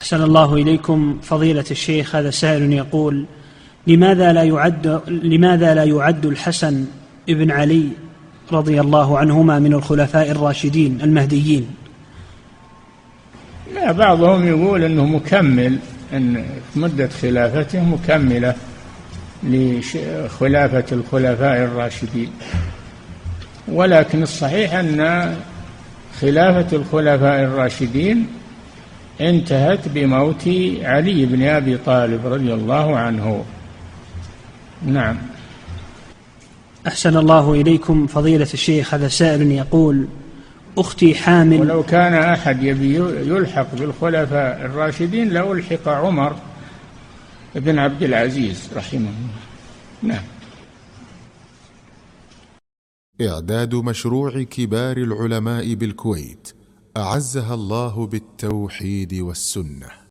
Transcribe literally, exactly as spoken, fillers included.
أحسن الله إليكم فضيلة الشيخ. هذا سائل يقول: لماذا لا يعد لماذا لا يعد الحسن ابن علي رضي الله عنهما من الخلفاء الراشدين المهديين؟ لا، بعضهم يقول أنه مكمل، أن مدة خلافته مكملة لخلافة الخلفاء الراشدين، ولكن الصحيح أن خلافة الخلفاء الراشدين انتهت بموت علي بن أبي طالب رضي الله عنه. نعم. أحسن الله إليكم فضيلة الشيخ. هذا سائل يقول: أختي حامل. ولو كان أحد يبي يلحق بالخلفاء الراشدين لألحق عمر بن عبد العزيز رحمه الله. نعم. إعداد مشروع كبار العلماء بالكويت أعزها الله بالتوحيد والسنة.